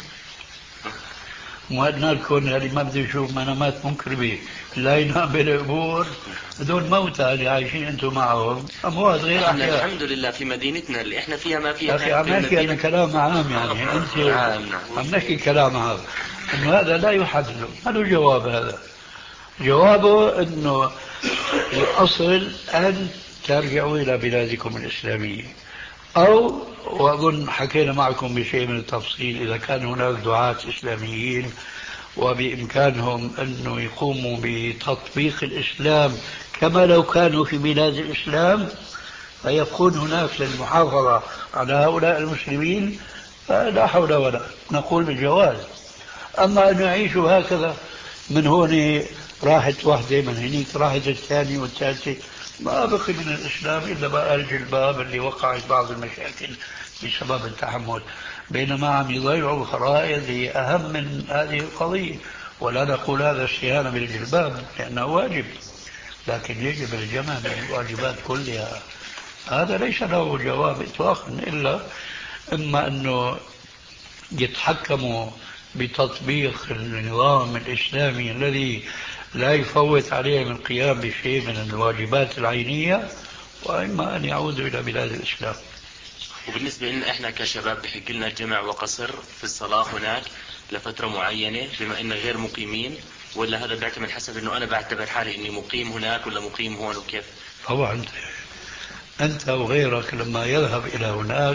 وقلنا لكم اللي ما بده يشوف منامات منكربة لا ينام بالقبور، هذول موتى اللي عايشين انتم معهم اموات غير احياء. الحمد لله في مدينتنا اللي احنا فيها ما فيها. يا اخي عم نحكي انا كلام عام، يعني انت عم نحكي كلام عام انه هذا لا يحدد. ما له جواب. هذا جوابه انه الاصل ان ترجعوا الى بلادكم الاسلاميه، او واظن حكينا معكم بشيء من التفصيل اذا كان هناك دعاة اسلاميين وبإمكانهم أن يقوموا بتطبيق الإسلام كما لو كانوا في بلاد الإسلام فيكون هناك للمحافظة على هؤلاء المسلمين، فلا حول ولا نقول بالجواز. أما أن يعيشوا هكذا من هون راحت واحدة من هنيك راحت الثانية والثالثة، ما بقي من الإسلام إلا بقى الجلباب اللي وقعت بعض المشاكل بسبب التحمل، بينما عم يضيعوا فرائض هي أهم من هذه القضية. ولا نقول هذا استهانة بالجلباب لأنه واجب، لكن يجب الجمع من الواجبات كلها. هذا ليس له جواب إطلاقا، إلا إما أنه يتحكموا بتطبيق النظام الإسلامي الذي لا يفوت عليهم القيام بشيء من الواجبات العينية، وإما أن يعودوا إلى بلاد الإسلام. وبالنسبة لنا إحنا كشباب بحق لنا الجمع وقصر في الصلاة هناك لفترة معينة بما إننا غير مقيمين، ولا هذا بيعتمد حسب إنه أنا بعتبر حالي إني مقيم هناك ولا مقيم هون وكيف؟ طبعا أنت وغيرك لما يذهب إلى هناك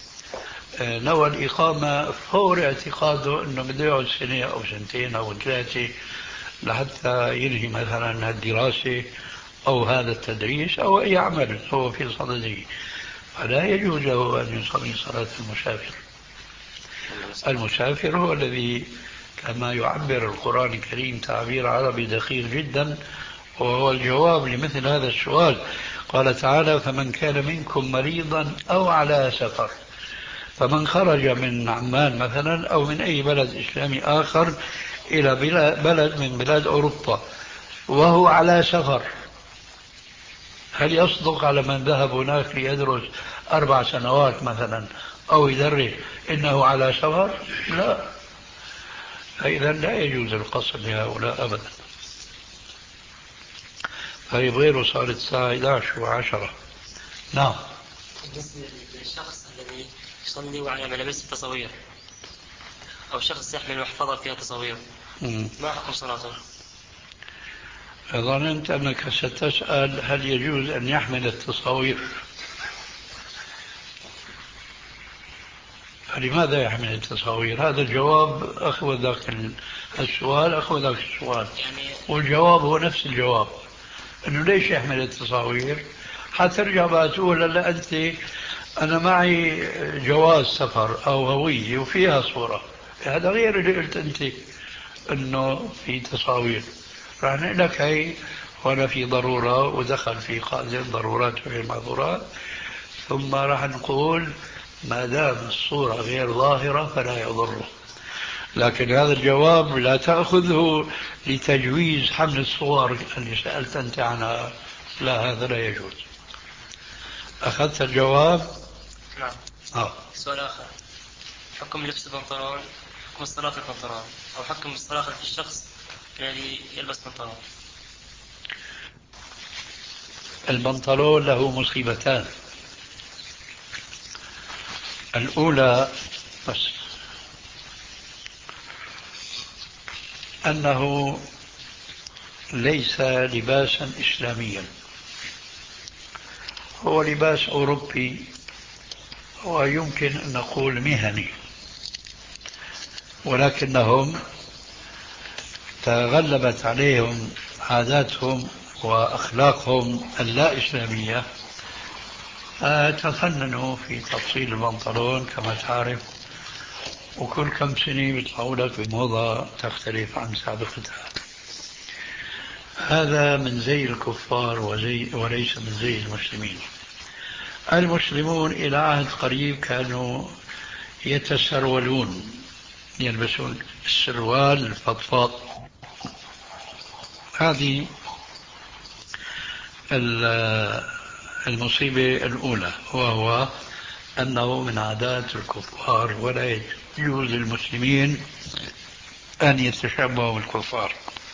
نوى الإقامة فور اعتقاده أنه بده يقعد سنة أو سنتين أو ثلاثة لحتى ينهي مثلا الدراسة أو هذا التدريس أو أي عمل هو في صدده، فلا يجوز له أن يصلي صلاة المسافر. المسافر هو الذي كما يعبر القرآن الكريم تعبير عربي دقيق جدا، وهو الجواب لمثل هذا السؤال. قال تعالى: فمن كان منكم مريضا أو على سفر. فمن خرج من عمان مثلا أو من أي بلد إسلامي آخر إلى بلد من بلاد أوروبا وهو على سفر، هل يصدق على من ذهب هناك ليدرس أربع سنوات مثلا أو يدرس إنه على سفر؟ لا. فإذا لا يجوز القصر لهؤلاء أبدا. طيب غيره صارت الساعة إحدى عشر وعشرة. نعم. بالنسبة للشخص الذي يصلي وعلى ملابس تصوير أو شخص يحمل محفظة فيها تصوير، ما حكم صلاته؟ ظننت أنك ستسأل هل يجوز أن يحمل التصاوير، فلماذا يحمل التصاوير؟ هذا الجواب أخذ ذاك السؤال أخذ ذاك السؤال، والجواب هو نفس الجواب، أنه ليش يحمل التصاوير؟ حترجع بقى تقول لا أنت أنا معي جواز سفر أو هوية وفيها صورة، هذا غير اللي قلت أنت أنه في تصاوير. راح نقول لك هي هنا في ضرورة ودخل في قاعدة ضرورات وغير معذورات، ثم راح نقول ما دام الصورة غير ظاهرة فلا يضره. لكن هذا الجواب لا تأخذه لتجويز حمل الصور اللي سألت أنت عنها، لا، هذا لا يجوز. أخذت الجواب؟ نعم. آه. سؤال آخر، حكم لبس البنطلون، حكم الصلاة في البنطلون، أو حكم الصلاة في الشخص الذي يلبس بنطلون. البنطلون له مصيبتان. الأولى بس أنه ليس لباسا إسلاميا، هو لباس أوروبي، ويمكن أن نقول مهني، ولكنهم تغلبت عليهم عاداتهم وأخلاقهم اللا إسلامية، تفننوا في تفصيل البنطلون كما تعرف، وكل كم سنة بيطلعوا لك بموضة تختلف عن سابقتها. هذا من زي الكفار وزي وليس من زي المسلمين. المسلمون إلى عهد قريب كانوا يتسرولون، يلبسون السروال الفضفاض. هذه المصيبة الأولى، وهو أنه من عادات الكفار، ولا يجوز للمسلمين أن يتشبهوا بالكفار.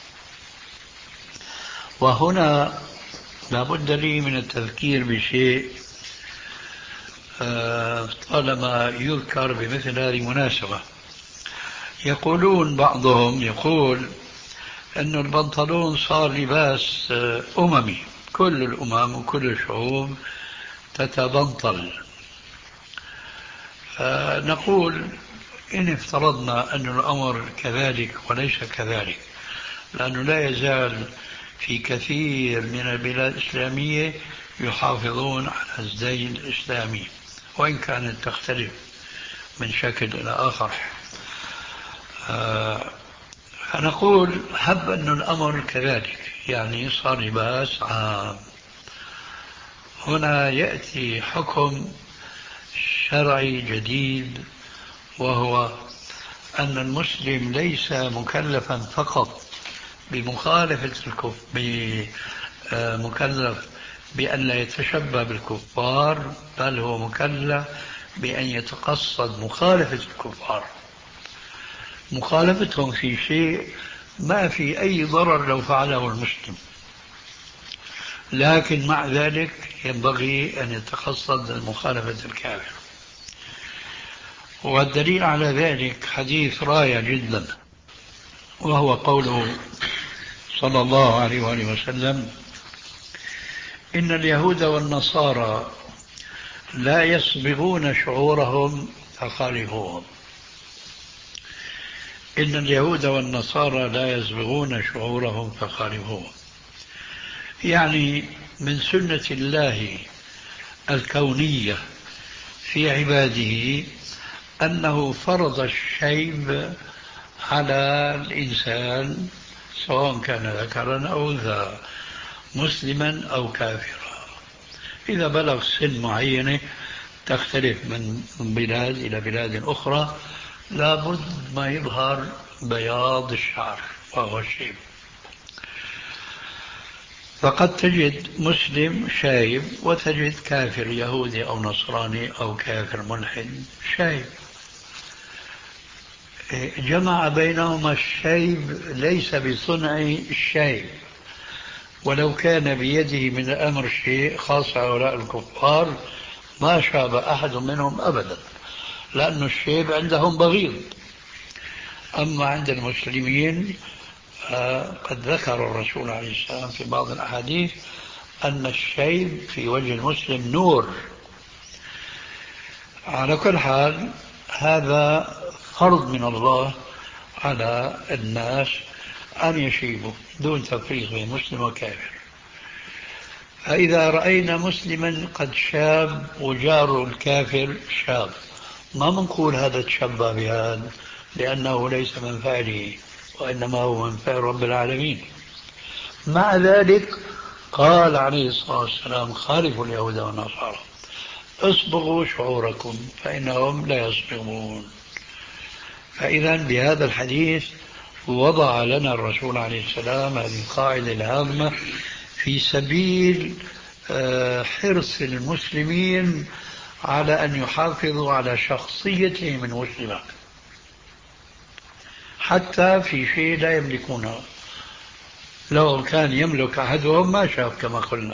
وهنا لابد لي من التذكير بشيء طالما يذكر بمثل هذه المناسبة. يقولون بعضهم يقول أن البنطلون صار لباس أممي، كل الأمم وكل الشعوب تتبنطل. نقول إن افترضنا أن الأمر كذلك وليس كذلك، لأنه لا يزال في كثير من البلاد الإسلامية يحافظون على الزي الإسلامي، وإن كانت تختلف من شكل إلى آخر. فنقول هب أن الأمر كذلك، يعني صار لباس عام. هنا يأتي حكم شرعي جديد، وهو أن المسلم ليس مكلفا فقط بمخالفة الكفر، مكلف بأن لا يتشبه بالكفار، بل هو مكلف بأن يتقصد مخالفة الكفار، مخالفتهم في شيء ما في أي ضرر لو فعله المسلم، لكن مع ذلك ينبغي أن يتقصد مخالفة الكافر. والدليل على ذلك حديث رائع جدا، وهو قوله صلى الله عليه وآله وسلم: إن اليهود والنصارى لا يصبغون شعورهم فخالفوهم. إن اليهود والنصارى لا يصبغون شعورهم فخالفوهم، يعني من سنة الله الكونية في عباده أنه فرض الشيب على الإنسان سواء كان ذكرا أو أنثى، مسلما أو كافرا. إذا بلغ سن معينة تختلف من بلاد إلى بلاد أخرى، لابد ما يظهر بياض الشعر وهو الشيب. فقد تجد مسلم شايب وتجد كافر يهودي أو نصراني أو كافر ملحد شايب. جمع بينهما الشيب ليس بصنع الشيب، ولو كان بيده من الأمر شيء، خاصة هؤلاء الكفار ما شاب أحد منهم أبدا، لأن الشيب عندهم بغيض. أما عند المسلمين قد ذكر الرسول عليه السلام في بعض الأحاديث أن الشيب في وجه المسلم نور. على كل حال هذا فرض من الله على الناس أن يشيبوا دون تفريق بين مسلم وكافر. فإذا رأينا مسلما قد شاب وجار الكافر شاب، ما منقول هذا تشبه بهذا، لأنه ليس من فعله وإنما هو من فعل رب العالمين. مع ذلك قال عليه الصلاة والسلام خالفوا اليهود والنصارى اصبغوا شعوركم فإنهم لا يصبغون. فإذا بهذا الحديث وضع لنا الرسول عليه السلام هذه القاعدة الهامة في سبيل حرص المسلمين على أن يحافظوا على شخصيتهم المسلمة حتى في شيء لا يملكونه. لو كان يملك أحدهم ما شاف كما قلنا،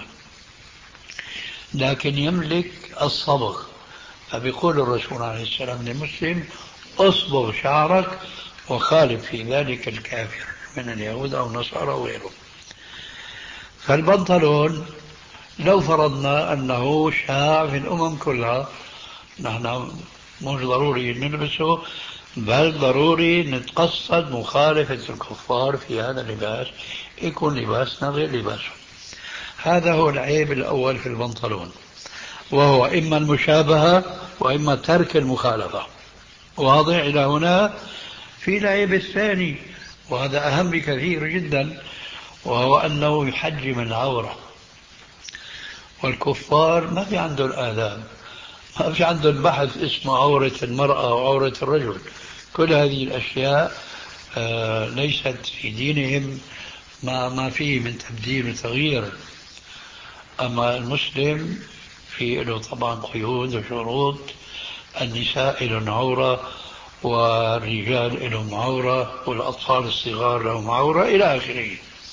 لكن يملك الصبغ. فبيقول الرسول عليه السلام للمسلم اصبغ شعرك وخالف في ذلك الكافر من اليهود أو النصارى وغيرهم. فالبنطلون لو فرضنا أنه شاع في الأمم كلها، نحن مش ضروري نلبسه، بل ضروري نتقصد مخالفة الكفار في هذا اللباس، يكون لباسنا غير لباسهم. هذا هو العيب الأول في البنطلون، وهو إما المشابهة وإما ترك المخالفة. واضح إلى هنا؟ في العيب الثاني وهذا أهم بكثير جدا، وهو أنه يحجم العورة. والكفار ما في عندهم آداب، ما في عندهم بحث اسمه عورة المرأة وعورة الرجل. كل هذه الأشياء آه ليست في دينهم، ما ما فيه من تبديل وتغيير. أما المسلم في له طبعا قيود وشروط، النساء لهم عورة والرجال لهم عورة والأطفال الصغار لهم عورة إلى آخره.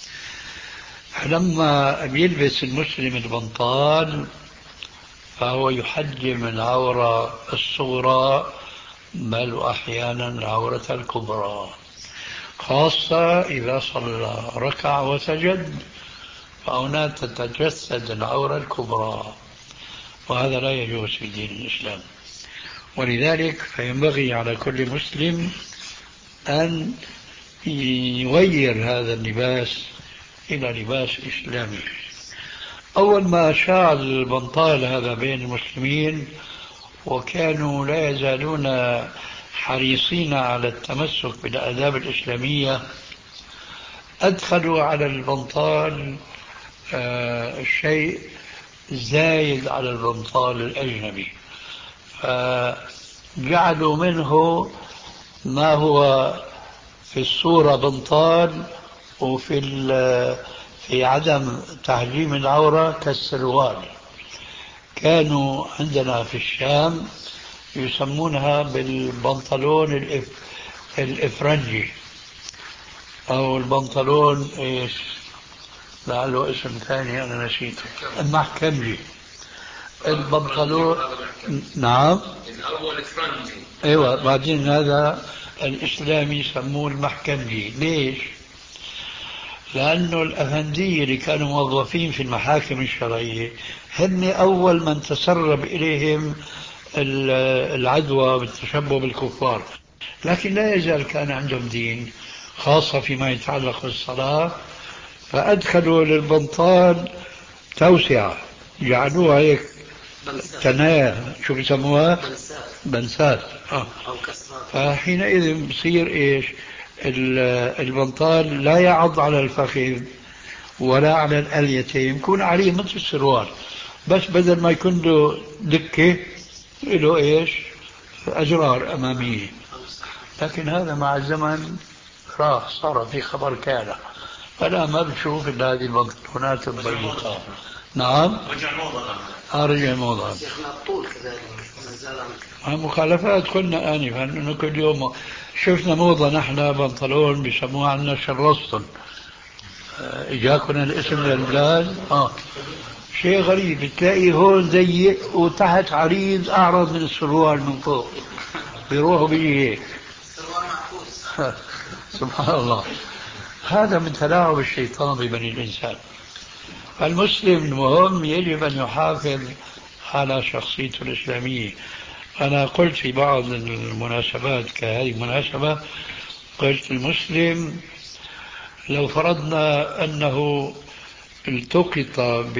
لما بيلبس المسلم البنطال فهو يحجم العورة الصغرى بل أحيانا العورة الكبرى، خاصة إذا صلى ركع وسجد فهنا تتجسد العورة الكبرى، وهذا لا يجوز في دين الإسلام. ولذلك فينبغي على كل مسلم أن يغير هذا اللباس إلى لباس إسلامي. أول ما شاع البنطال هذا بين المسلمين وكانوا لا يزالون حريصين على التمسك بالآداب الإسلامية، أدخلوا على البنطال آه شيء زايد على البنطال الأجنبي، فجعلوا منه ما هو في الصورة بنطال وفي في عدم تحجيم العورة كالسروال. كانوا عندنا في الشام يسمونها بالبنطلون الإف... الإفرنجي أو البنطلون إيش لعله اسم ثاني أنا نسيته، المحكمجي. البنطلون نعم الأول إفرنجي أيوة، بعدين هذا الإسلامي يسموه المحكمجي. ليش؟ لأنه الأفندية اللي كانوا موظفين في المحاكم الشرعية هن أول من تسرب إليهم العدوى بالتشبه بالكفار، لكن لا يزال كان عندهم دين، خاصة فيما يتعلق بالصلاة. فأدخلوا للبنطال توسعة، جعلوها هيك تنايا، شو بيسموها؟ بنسات. آه. فحينئذ بصير إيش؟ البنطال لا يعض على الفخذ ولا على الأليتين، يكون عليه مثل السروال، بس بدل ما يكون له دكة له إيش؟ أجرار أمامية. لكن هذا مع الزمن راح، صار في خبر كان، فلا ما بشوف إلا هذه البنطلونات الضيقة. نعم رجع موضة. آه رجع موضة. شيخنا الطول كذلك مخالفات قلنا آنفا أنه كل يوم شفنا موضة نحن بنطلون بيسموها عندنا شرستون، إجاكنا الاسم للبلاد. آه شيء غريب، تلاقي هون ضيق وتحت عريض أعرض من السروال من فوق، بيروحوا بيجي هيك سبحان الله. هذا من تلاعب الشيطان ببني الإنسان. المسلم المهم يجب أن يحافظ على شخصيته الإسلامية. أنا قلت في بعض المناسبات كهذه المناسبة، قلت المسلم لو فرضنا أنه التقط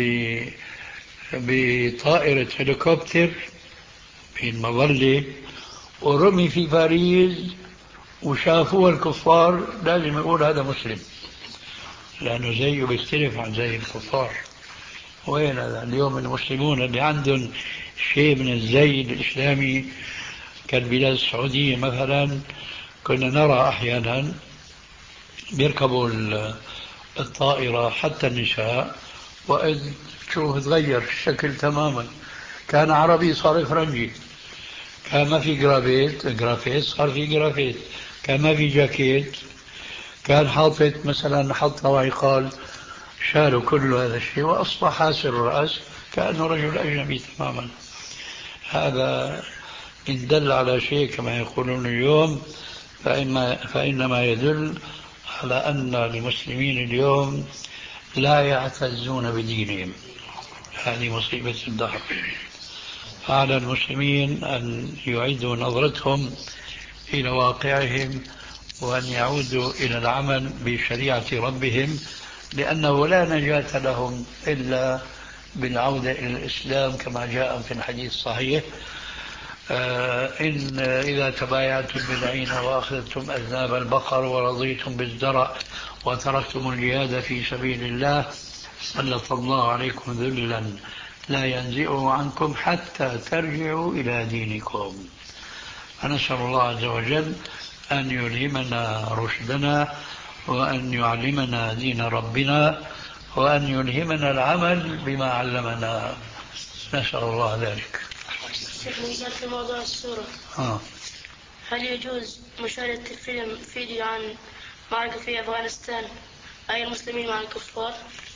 بطائرة هليكوبتر في المظلة ورمي في باريس وشافوه الكفار لازم يقول هذا مسلم، لأنه زيه بيختلف عن زي الكفار. وين هذا اليوم المسلمون اللي عندهم شيء من الزي الإسلامي كالبلاد السعودية مثلا، كنا نرى أحيانا بيركبوا الطائرة حتى النساء وإذ شوف تغير الشكل تماما، كان عربي صار فرنجي، كان ما في جرافيت جرافيت صار في جرافيت، كان ما في جاكيت، كان حاطط مثلا حط وعقال، شالوا كل هذا الشيء وأصبح حاسر الرأس كأنه رجل أجنبي تماما. هذا إن دل على شيء كما يقولون اليوم فإما فإنما يدل على أن المسلمين اليوم لا يعتزون بدينهم. هذه مصيبة الدهر. على المسلمين أن يعيدوا نظرتهم إلى واقعهم وأن يعودوا إلى العمل بشريعة ربهم، لأنه لا نجاة لهم إلا بالعودة إلى الإسلام كما جاء في الحديث الصحيح: آه إن إذا تبايعتم بالعين وأخذتم أذناب البقر ورضيتم بالزرع وتركتم الجهاد في سبيل الله سلط الله عليكم ذلا لا ينزئه عنكم حتى ترجعوا إلى دينكم. فنسأل الله عز وجل أن يلهمنا رشدنا وأن يعلمنا دين ربنا وأن يلهمنا العمل بما علمنا، نسأل الله ذلك. شيخ في موضوع السورة، آه. هل يجوز مشاهدة الفيلم فيديو عن معركة في أفغانستان أي المسلمين مع الكفار؟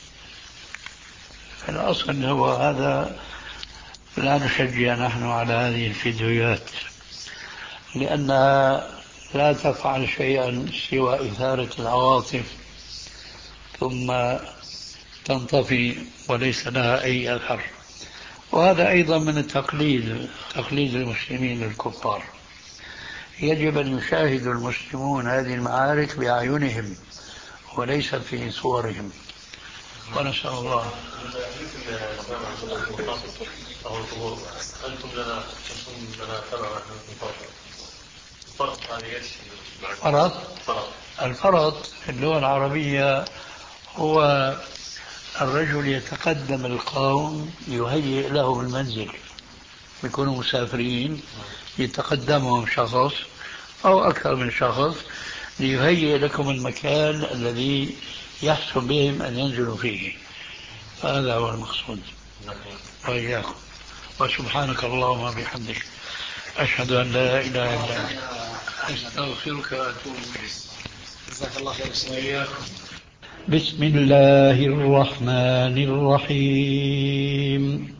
الأصل هو هذا، لا نشجع نحن على هذه الفيديوهات لأنها لا تفعل شيئا سوى إثارة العواطف ثم تنطفي وليس لها أي أثر. وهذا أيضا من التقليد، تقليد المسلمين للكفار. يجب أن يشاهد المسلمون هذه المعارك بأعينهم وليس في صورهم. ونسأل الله. أنتم لنا لنا تبع الفرض الفرض في اللغة العربية هو الرجل يتقدم القوم يهيئ لهم المنزل، يكونوا مسافرين يتقدمهم شخص أو أكثر من شخص ليهيئ لكم المكان الذي يحسن بهم أن ينزلوا فيه. هذا هو المقصود. وإياكم. وسبحانك اللهم وبحمدك أشهد أن لا إله إلا أنت أستغفرك وأتوب إليك. جزاك الله خير. بسم الله الرحمن الرحيم.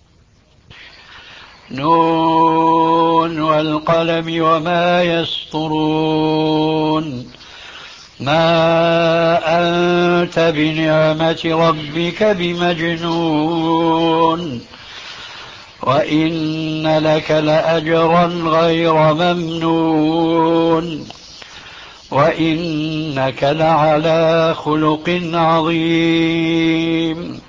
نون والقلم وما يسطرون. ما أنت بنعمة ربك بمجنون وإن لك لأجرا غير ممنون وإنك لعلى خلق عظيم.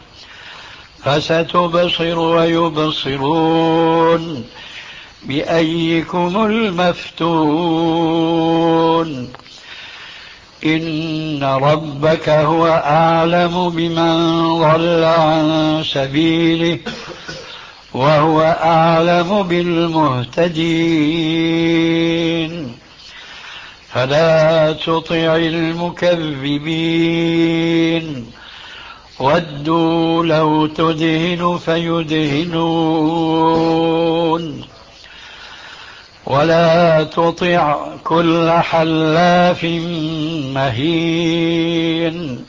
فستبصر ويبصرون بأيكم المفتون. إن ربك هو أعلم بمن ضل عن سبيله وهو أعلم بالمهتدين. فلا تطع المكذبين ودوا لو تدهن فيدهنون ولا تطع كل حلاف مهين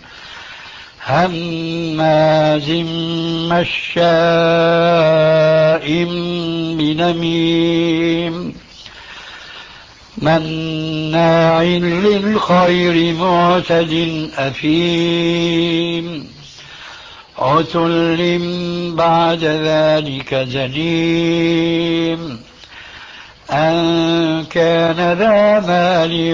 هماز مشاء بنميم مناع للخير معتد أثيم عتل بعد ذلك زنيم أن كان ذا مال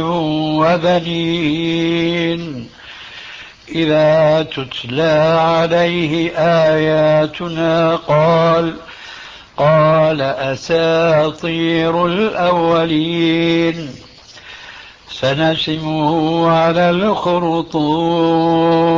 وبنين إذا تتلى عليه آياتنا قال قال أساطير الأولين سنسمه على الخرطوم